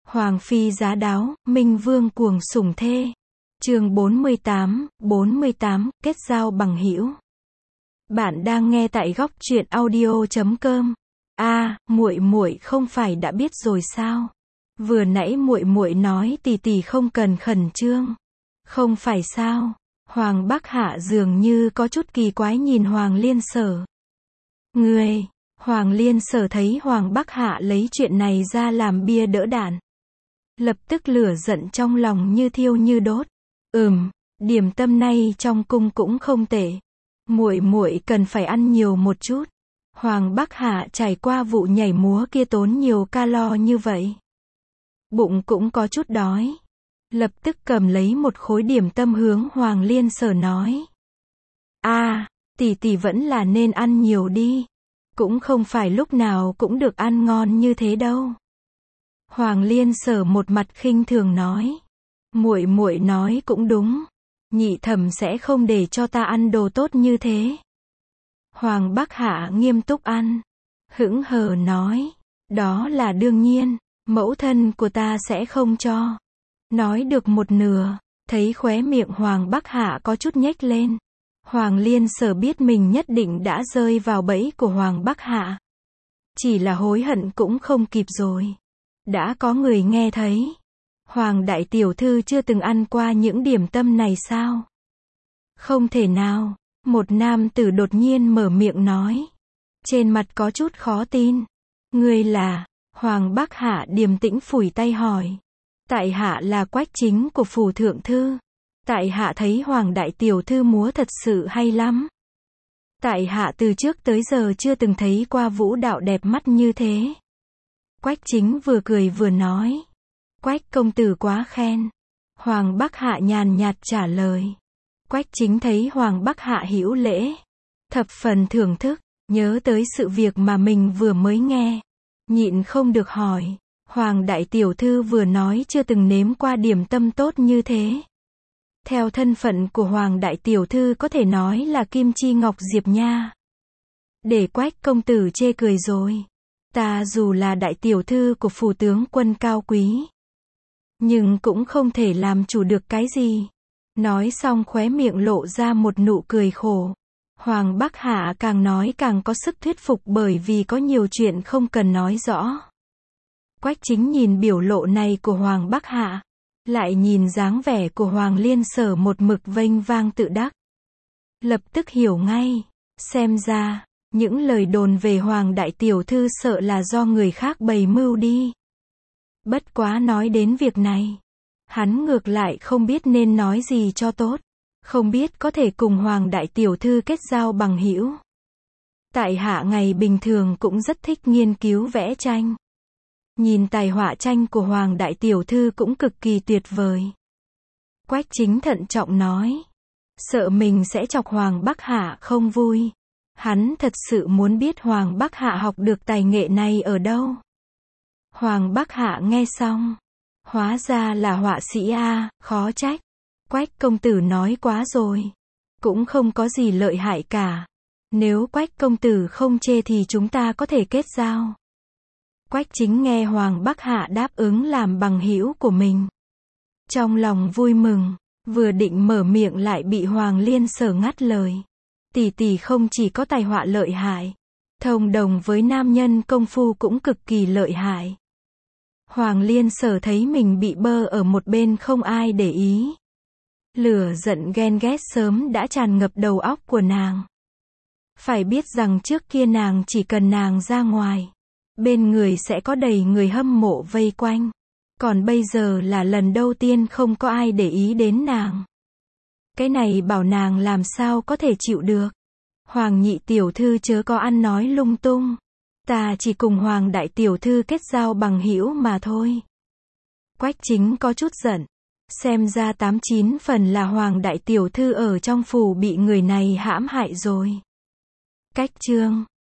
Hoàng phi giá đáo, Minh Vương cuồng sủng thê. Chương 48, kết giao bằng hữu. Bạn đang nghe tại góc truyện audio.com. Muội muội không phải đã biết rồi sao? Vừa nãy muội muội nói tỷ tỷ không cần khẩn trương. Không phải sao? Hoàng Bắc Hạ dường như có chút kỳ quái nhìn Hoàng Liên Sở. Hoàng Liên Sở thấy Hoàng Bắc Hạ lấy chuyện này ra làm bia đỡ đạn. Lập tức lửa giận trong lòng như thiêu như đốt. Điểm tâm này trong cung cũng không tệ. Muội muội cần phải ăn nhiều một chút. Hoàng Bắc Hạ trải qua vụ nhảy múa kia tốn nhiều calo như vậy. Bụng cũng có chút đói. Lập tức cầm lấy một khối điểm tâm hướng Hoàng Liên Sở nói. Tỷ tỷ vẫn là nên ăn nhiều đi. Cũng không phải lúc nào cũng được ăn ngon như thế đâu. Hoàng Liên Sở một mặt khinh thường nói. Muội muội nói cũng đúng. Nhị thẩm sẽ không để cho ta ăn đồ tốt như thế. Hoàng Bắc Hạ nghiêm túc ăn. Hững hờ nói. Đó là đương nhiên. Mẫu thân của ta sẽ không cho. Nói được một nửa. Thấy khóe miệng Hoàng Bắc Hạ có chút nhếch lên. Hoàng Liên Sở biết mình nhất định đã rơi vào bẫy của Hoàng Bắc Hạ. Chỉ là hối hận cũng không kịp rồi. Đã có người nghe thấy. Hoàng đại tiểu thư chưa từng ăn qua những điểm tâm này sao? Không thể nào. Một nam tử đột nhiên mở miệng nói. Trên mặt có chút khó tin. Ngươi là? Hoàng Bắc Hạ điềm tĩnh phủi tay hỏi. Tại hạ là Quách Chính của phủ thượng thư. Tại hạ thấy Hoàng đại tiểu thư múa thật sự hay lắm. Tại hạ từ trước tới giờ chưa từng thấy qua vũ đạo đẹp mắt như thế. Quách Chính vừa cười vừa nói. Quách công tử quá khen. Hoàng Bắc Hạ nhàn nhạt trả lời. Quách Chính thấy Hoàng Bắc Hạ hữu lễ. Thập phần thưởng thức, nhớ tới sự việc mà mình vừa mới nghe. Nhịn không được hỏi. Hoàng đại tiểu thư vừa nói chưa từng nếm qua điểm tâm tốt như thế. Theo thân phận của Hoàng đại tiểu thư có thể nói là kim chi ngọc diệp nha. Để Quách công tử chê cười rồi. Ta dù là đại tiểu thư của phủ tướng quân cao quý. Nhưng cũng không thể làm chủ được cái gì. Nói xong khóe miệng lộ ra một nụ cười khổ. Hoàng Bắc Hạ càng nói càng có sức thuyết phục bởi vì có nhiều chuyện không cần nói rõ. Quách Chính nhìn biểu lộ này của Hoàng Bắc Hạ. Lại nhìn dáng vẻ của Hoàng Liên Sở một mực vênh vang tự đắc. Lập tức hiểu ngay. Xem ra, những lời đồn về Hoàng đại tiểu thư sợ là do người khác bày mưu đi. Bất quá nói đến việc này. Hắn ngược lại không biết nên nói gì cho tốt. Không biết có thể cùng Hoàng đại tiểu thư kết giao bằng hữu. Tại hạ ngày bình thường cũng rất thích nghiên cứu vẽ tranh. Nhìn tài họa tranh của Hoàng đại tiểu thư cũng cực kỳ tuyệt vời. Quách Chính thận trọng nói. Sợ mình sẽ chọc Hoàng Bắc Hạ không vui. Hắn thật sự muốn biết Hoàng Bắc Hạ học được tài nghệ này ở đâu. Hoàng Bắc Hạ nghe xong. Hóa ra là họa sĩ khó trách. Quách công tử nói quá rồi. Cũng không có gì lợi hại cả. Nếu Quách công tử không chê thì chúng ta có thể kết giao. Quách Chính nghe Hoàng Bắc Hạ đáp ứng làm bằng hữu của mình. Trong lòng vui mừng, vừa định mở miệng lại bị Hoàng Liên Sở ngắt lời. Tỷ tỷ không chỉ có tài họa lợi hại, thông đồng với nam nhân công phu cũng cực kỳ lợi hại. Hoàng Liên Sở thấy mình bị bơ ở một bên không ai để ý. Lửa giận ghen ghét sớm đã tràn ngập đầu óc của nàng. Phải biết rằng trước kia nàng chỉ cần nàng ra ngoài. Bên người sẽ có đầy người hâm mộ vây quanh. Còn bây giờ là lần đầu tiên không có ai để ý đến nàng. Cái này bảo nàng làm sao có thể chịu được. Hoàng nhị tiểu thư chớ có ăn nói lung tung. Ta chỉ cùng Hoàng đại tiểu thư kết giao bằng hữu mà thôi. Quách Chính có chút giận. Xem ra 89 phần là Hoàng đại tiểu thư ở trong phủ bị người này hãm hại rồi. Cách chương